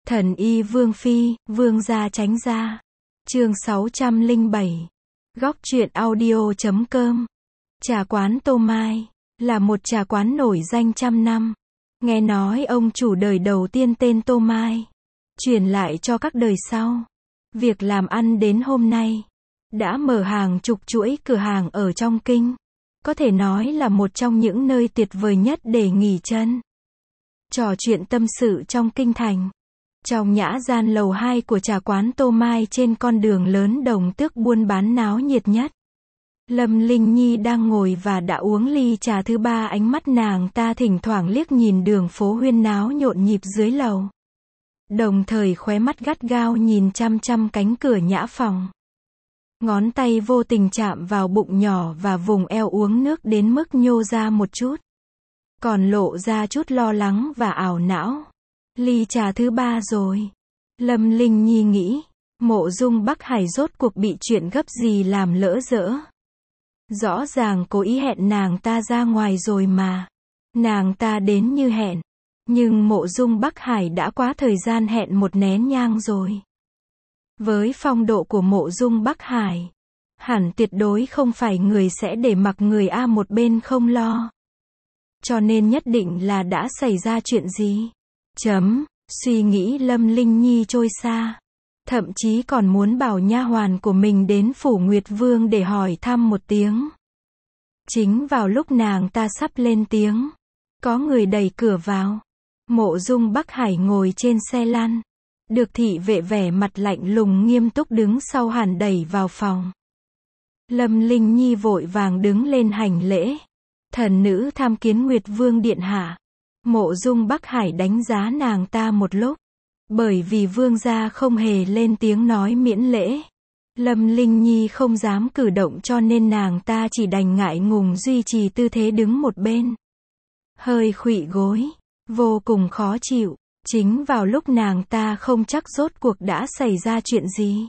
Thần y Vương Phi, Vương gia tránh ra. Chương 607. Góc truyện audio.com. Trà quán Tô Mai là một trà quán nổi danh trăm năm. Nghe nói ông chủ đời đầu tiên tên Tô Mai, truyền lại cho các đời sau. Việc làm ăn đến hôm nay, đã mở hàng chục chuỗi cửa hàng ở trong kinh. Có thể nói là một trong những nơi tuyệt vời nhất để nghỉ chân. Trò chuyện tâm sự trong kinh thành. Trong nhã gian lầu 2 của trà quán Tô Mai trên con đường lớn Đồng Tước buôn bán náo nhiệt nhất. Lâm Linh Nhi đang ngồi và đã uống ly trà thứ ba, ánh mắt nàng ta thỉnh thoảng liếc nhìn đường phố huyên náo nhộn nhịp dưới lầu. Đồng thời khóe mắt gắt gao nhìn chăm chăm cánh cửa nhã phòng. Ngón tay vô tình chạm vào bụng nhỏ và vùng eo uống nước đến mức nhô ra một chút. Còn lộ ra chút lo lắng và ảo não. Ly trà thứ ba rồi. Lâm Linh Nhi nghĩ, Mộ Dung Bắc Hải rốt cuộc bị chuyện gấp gì làm lỡ dỡ. Rõ ràng cố ý hẹn nàng ta ra ngoài rồi mà. Nàng ta đến như hẹn. Nhưng Mộ Dung Bắc Hải đã quá thời gian hẹn một nén nhang rồi. Với phong độ của Mộ Dung Bắc Hải, hẳn tuyệt đối không phải người sẽ để mặc người A một bên không lo. Cho nên nhất định là đã xảy ra chuyện gì. Suy nghĩ Lâm Linh Nhi trôi xa. Thậm chí còn muốn bảo nha hoàn của mình đến Phủ Nguyệt Vương để hỏi thăm một tiếng. Chính vào lúc nàng ta sắp lên tiếng, có người đẩy cửa vào. Mộ Dung Bắc Hải ngồi trên xe lăn, được thị vệ vẻ mặt lạnh lùng nghiêm túc đứng sau hàn đẩy vào phòng. Lâm Linh Nhi vội vàng đứng lên hành lễ. Thần nữ tham kiến Nguyệt Vương điện hạ. Mộ Dung Bắc Hải đánh giá nàng ta một lúc. Bởi vì vương gia không hề lên tiếng nói miễn lễ, Lâm Linh Nhi không dám cử động, cho nên nàng ta chỉ đành ngại ngùng duy trì tư thế đứng một bên. Hơi khuỵu gối, vô cùng khó chịu. Chính vào lúc nàng ta không chắc rốt cuộc đã xảy ra chuyện gì,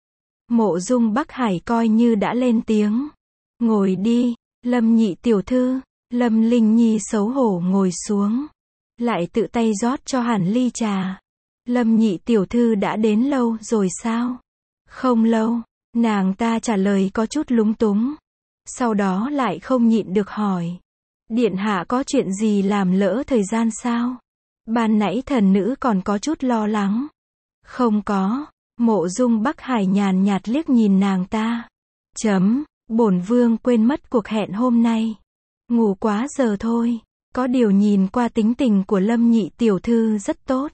Mộ Dung Bắc Hải coi như đã lên tiếng. Ngồi đi, Lâm nhị tiểu thư. Lâm Linh Nhi xấu hổ ngồi xuống, lại tự tay rót cho hẳn ly trà. Lâm nhị tiểu thư đã đến lâu rồi sao? Không lâu, nàng ta trả lời có chút lúng túng. Sau đó lại không nhịn được hỏi. Điện hạ có chuyện gì làm lỡ thời gian sao? Ban nãy thần nữ còn có chút lo lắng. Không có. Mộ Dung Bắc Hải nhàn nhạt liếc nhìn nàng ta. Bổn vương quên mất cuộc hẹn hôm nay. Ngủ quá giờ thôi. Có điều nhìn qua tính tình của Lâm nhị tiểu thư rất tốt.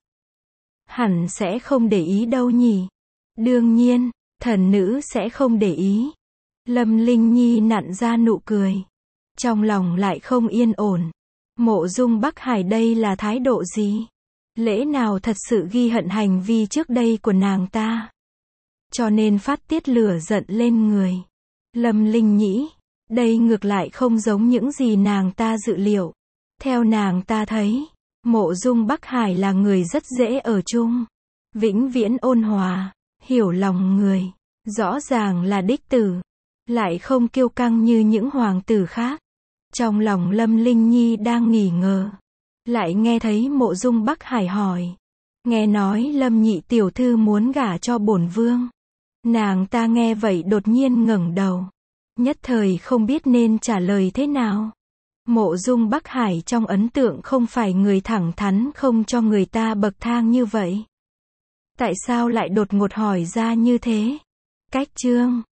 Hẳn sẽ không để ý đâu nhỉ. Đương nhiên, thần nữ sẽ không để ý. Lâm Linh Nhi nặn ra nụ cười. Trong lòng lại không yên ổn. Mộ Dung Bắc Hải đây là thái độ gì? Lẽ nào thật sự ghi hận hành vi trước đây của nàng ta, cho nên phát tiết lửa giận lên người? Lâm Linh nghĩ, đây ngược lại không giống những gì nàng ta dự liệu. Theo nàng ta thấy, Mộ Dung Bắc Hải là người rất dễ ở chung, vĩnh viễn ôn hòa, hiểu lòng người, rõ ràng là đích tử, lại không kiêu căng như những hoàng tử khác. Trong lòng Lâm Linh Nhi đang nghỉ ngờ, lại nghe thấy Mộ Dung Bắc Hải hỏi. Nghe nói Lâm nhị tiểu thư muốn gả cho bổn vương. Nàng ta nghe vậy đột nhiên ngẩng đầu, nhất thời không biết nên trả lời thế nào. Mộ Dung Bắc Hải trong ấn tượng không phải người thẳng thắn không cho người ta bậc thang như vậy. Tại sao lại đột ngột hỏi ra như thế? Cách chương